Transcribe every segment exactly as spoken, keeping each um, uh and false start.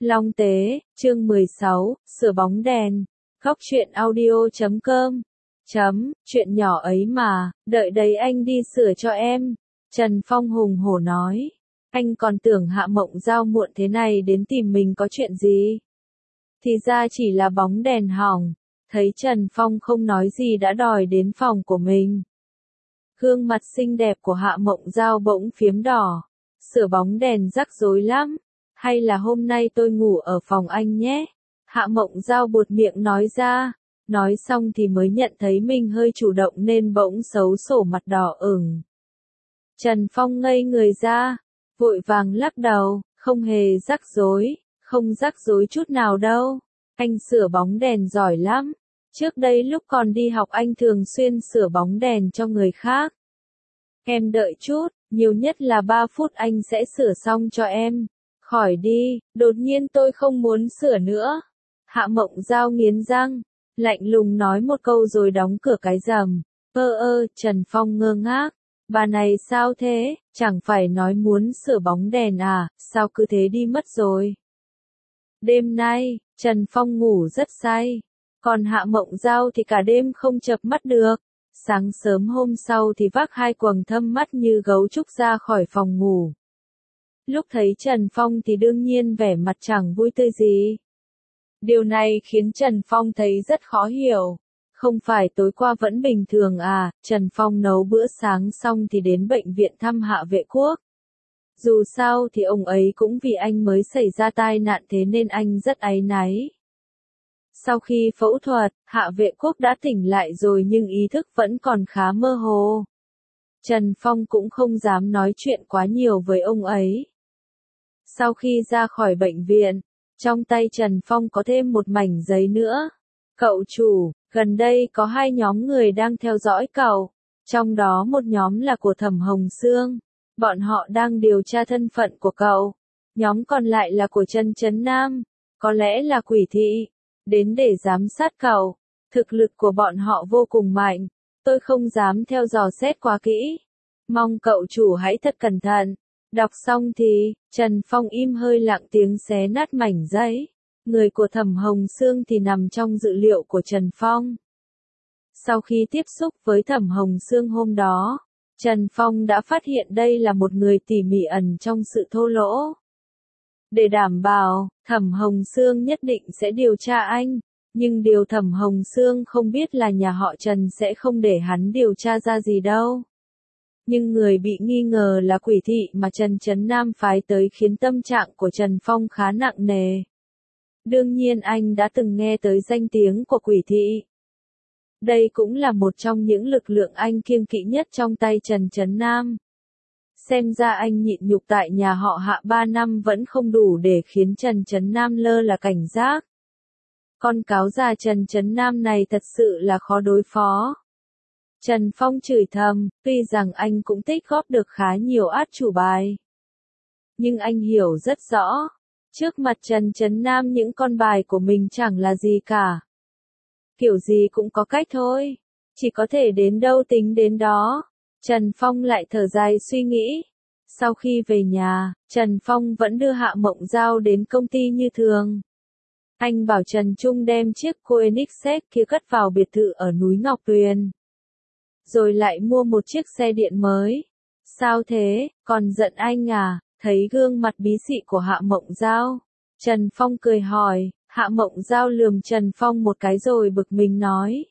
Long Tế, chương mười sáu, sửa bóng đèn. Góc truyện audio chấm com. Chấm, chuyện nhỏ ấy mà, đợi đấy anh đi sửa cho em. Trần Phong hùng hổ nói. Anh còn tưởng Hạ Mộng Giao muộn thế này đến tìm mình có chuyện gì. Thì ra chỉ là bóng đèn hỏng. Thấy Trần Phong không nói gì đã đòi đến phòng của mình. Gương mặt xinh đẹp của Hạ Mộng Giao bỗng phiếm đỏ. Sửa bóng đèn rắc rối lắm. Hay là hôm nay tôi ngủ ở phòng anh nhé? Hạ Mộng Giao buột miệng nói ra. Nói xong thì mới nhận thấy mình hơi chủ động nên bỗng xấu sổ mặt đỏ ửng. Trần Phong ngây người ra. Vội vàng lắc đầu. Không hề rắc rối. Không rắc rối chút nào đâu. Anh sửa bóng đèn giỏi lắm. Trước đây lúc còn đi học anh thường xuyên sửa bóng đèn cho người khác. Em đợi chút, nhiều nhất là ba phút anh sẽ sửa xong cho em. Khỏi đi, đột nhiên tôi không muốn sửa nữa. Hạ Mộng Giao nghiến răng, lạnh lùng nói một câu rồi đóng cửa cái rầm. Ơ ơ, Trần Phong ngơ ngác. Bà này sao thế, chẳng phải nói muốn sửa bóng đèn à, sao cứ thế đi mất rồi. Đêm nay, Trần Phong ngủ rất say. Còn Hạ Mộng Giao thì cả đêm không chợp mắt được. Sáng sớm hôm sau thì vác hai quầng thâm mắt như gấu trúc ra khỏi phòng ngủ. Lúc thấy Trần Phong thì đương nhiên vẻ mặt chẳng vui tươi gì. Điều này khiến Trần Phong thấy rất khó hiểu. Không phải tối qua vẫn bình thường à, Trần Phong nấu bữa sáng xong thì đến bệnh viện thăm Hạ Vệ Quốc. Dù sao thì ông ấy cũng vì anh mới xảy ra tai nạn thế nên anh rất áy náy. Sau khi phẫu thuật, Hạ Vệ Quốc đã tỉnh lại rồi nhưng ý thức vẫn còn khá mơ hồ. Trần Phong cũng không dám nói chuyện quá nhiều với ông ấy. Sau khi ra khỏi bệnh viện, trong tay Trần Phong có thêm một mảnh giấy nữa. Cậu chủ, gần đây có hai nhóm người đang theo dõi cậu. Trong đó một nhóm là của Thẩm Hồng Sương. Bọn họ đang điều tra thân phận của cậu. Nhóm còn lại là của Trần Trấn Nam. Có lẽ là quỷ thị. Đến để giám sát cậu. Thực lực của bọn họ vô cùng mạnh. Tôi không dám theo dò xét quá kỹ. Mong cậu chủ hãy thật cẩn thận. Đọc xong thì, Trần Phong im hơi lặng tiếng xé nát mảnh giấy. Người của Thẩm Hồng Sương thì nằm trong dự liệu của Trần Phong. Sau khi tiếp xúc với Thẩm Hồng Sương hôm đó, Trần Phong đã phát hiện đây là một người tỉ mỉ ẩn trong sự thô lỗ. Để đảm bảo, Thẩm Hồng Sương nhất định sẽ điều tra anh, nhưng điều Thẩm Hồng Sương không biết là nhà họ Trần sẽ không để hắn điều tra ra gì đâu. Nhưng người bị nghi ngờ là quỷ thị mà Trần Trấn Nam phái tới khiến tâm trạng của Trần Phong khá nặng nề. Đương nhiên anh đã từng nghe tới danh tiếng của quỷ thị. Đây cũng là một trong những lực lượng anh kiêng kỵ nhất trong tay Trần Trấn Nam. Xem ra anh nhịn nhục tại nhà họ Hạ ba năm vẫn không đủ để khiến Trần Trấn Nam lơ là cảnh giác. Con cáo già Trần Trấn Nam này thật sự là khó đối phó. Trần Phong chửi thầm, tuy rằng anh cũng tích góp được khá nhiều át chủ bài. Nhưng anh hiểu rất rõ, trước mặt Trần Trấn Nam những con bài của mình chẳng là gì cả. Kiểu gì cũng có cách thôi, chỉ có thể đến đâu tính đến đó. Trần Phong lại thở dài suy nghĩ. Sau khi về nhà, Trần Phong vẫn đưa Hạ Mộng Giao đến công ty như thường. Anh bảo Trần Trung đem chiếc Koenigsegg kia cất vào biệt thự ở núi Ngọc Tuyền. Rồi lại mua một chiếc xe điện mới. Sao thế, còn giận anh à? Thấy gương mặt bí xị của Hạ Mộng Giao, Trần Phong cười hỏi. Hạ Mộng Giao lườm Trần Phong một cái rồi bực mình nói.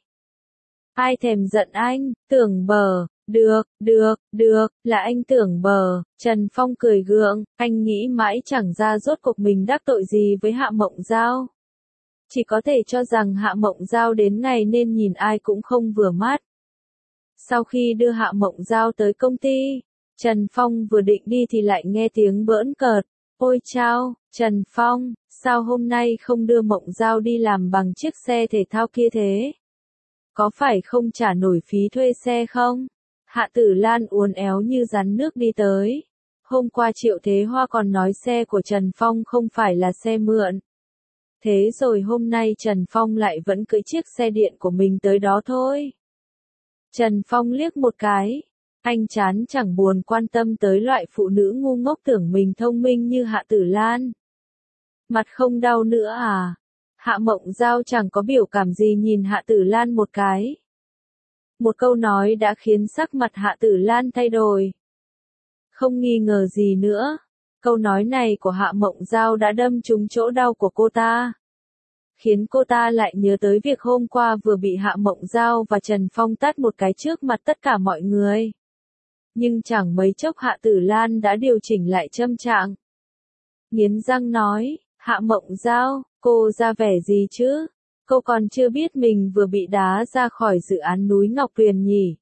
Ai thèm giận anh, tưởng bờ, được, được, được, là anh tưởng bờ. Trần Phong cười gượng, anh nghĩ mãi chẳng ra rốt cuộc mình đắc tội gì với Hạ Mộng Giao. Chỉ có thể cho rằng Hạ Mộng Giao đến ngày nên nhìn ai cũng không vừa mắt. Sau khi đưa Hạ Mộng Giao tới công ty, Trần Phong vừa định đi thì lại nghe tiếng bỡn cợt. Ôi chao, Trần Phong, sao hôm nay không đưa Mộng Giao đi làm bằng chiếc xe thể thao kia thế? Có phải không trả nổi phí thuê xe không? Hạ Tử Lan uốn éo như rắn nước đi tới. Hôm qua Triệu Thế Hoa còn nói xe của Trần Phong không phải là xe mượn. Thế rồi hôm nay Trần Phong lại vẫn cưỡi chiếc xe điện của mình tới đó thôi. Trần Phong liếc một cái. Anh chán chẳng buồn quan tâm tới loại phụ nữ ngu ngốc tưởng mình thông minh như Hạ Tử Lan. Mặt không đau nữa à? Hạ Mộng Giao chẳng có biểu cảm gì nhìn Hạ Tử Lan một cái. Một câu nói đã khiến sắc mặt Hạ Tử Lan thay đổi. Không nghi ngờ gì nữa. Câu nói này của Hạ Mộng Giao đã đâm trúng chỗ đau của cô ta. Khiến cô ta lại nhớ tới việc hôm qua vừa bị Hạ Mộng Giao và Trần Phong tát một cái trước mặt tất cả mọi người. Nhưng chẳng mấy chốc Hạ Tử Lan đã điều chỉnh lại tâm trạng. Nghiến răng nói, Hạ Mộng Giao, cô ra vẻ gì chứ? Cô còn chưa biết mình vừa bị đá ra khỏi dự án núi Ngọc Tuyền nhỉ?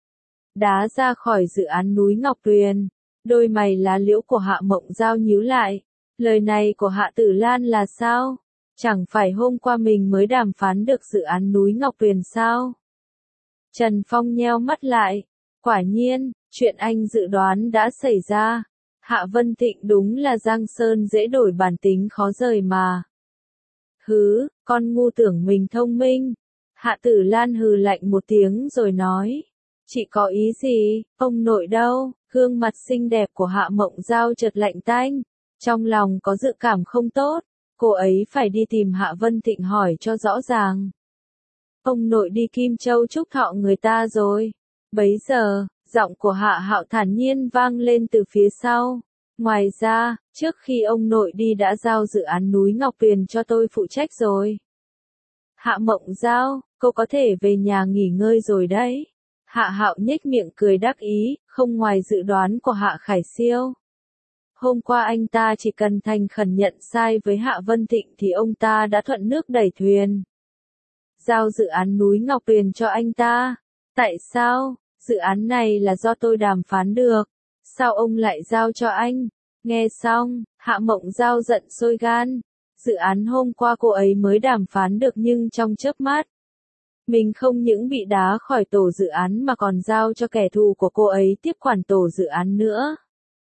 Đá ra khỏi dự án núi Ngọc Tuyền. Đôi mày lá liễu của Hạ Mộng Giao nhíu lại. Lời này của Hạ Tử Lan là sao? Chẳng phải hôm qua mình mới đàm phán được dự án núi Ngọc Tuyền sao? Trần Phong nheo mắt lại. Quả nhiên, chuyện anh dự đoán đã xảy ra. Hạ Vân Thịnh đúng là giang sơn dễ đổi bản tính khó rời mà. Hứ, con ngu tưởng mình thông minh. Hạ Tử Lan hừ lạnh một tiếng rồi nói. Chị có ý gì, ông nội đâu? Gương mặt xinh đẹp của Hạ Mộng Giao chợt lạnh tanh. Trong lòng có dự cảm không tốt. Cô ấy phải đi tìm Hạ Vân Thịnh hỏi cho rõ ràng. Ông nội đi Kim Châu chúc thọ người ta rồi. Bấy giờ, giọng của Hạ Hạo thản nhiên vang lên từ phía sau. Ngoài ra, trước khi ông nội đi đã giao dự án núi Ngọc Tuyền cho tôi phụ trách rồi. Hạ Mộng Giao, cô có thể về nhà nghỉ ngơi rồi đấy. Hạ Hạo nhếch miệng cười đắc ý, không ngoài dự đoán của Hạ Khải Siêu. Hôm qua anh ta chỉ cần thành khẩn nhận sai với Hạ Vân Thịnh thì ông ta đã thuận nước đẩy thuyền. Giao dự án núi Ngọc Tuyền cho anh ta. Tại sao? Dự án này là do tôi đàm phán được. Sao ông lại giao cho anh? Nghe xong, Hạ Mộng Giao giận sôi gan. Dự án hôm qua cô ấy mới đàm phán được nhưng trong chớp mắt. Mình không những bị đá khỏi tổ dự án mà còn giao cho kẻ thù của cô ấy tiếp quản tổ dự án nữa.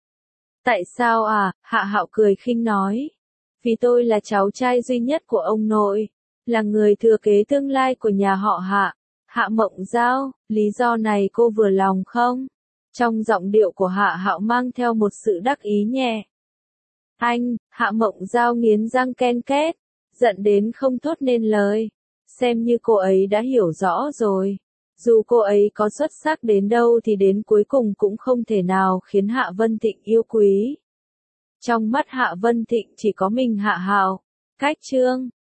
Tại sao à? Hạ Hạo cười khinh nói. Vì tôi là cháu trai duy nhất của ông nội. Là người thừa kế tương lai của nhà họ Hạ. Hạ Mộng Giao, lý do này cô vừa lòng không? Trong giọng điệu của Hạ Hạo mang theo một sự đắc ý nhẹ. Anh, Hạ Mộng Giao nghiến răng ken két, giận đến không thốt nên lời. Xem như cô ấy đã hiểu rõ rồi. Dù cô ấy có xuất sắc đến đâu thì đến cuối cùng cũng không thể nào khiến Hạ Vân Thịnh yêu quý. Trong mắt Hạ Vân Thịnh chỉ có mình Hạ Hạo. Cách chương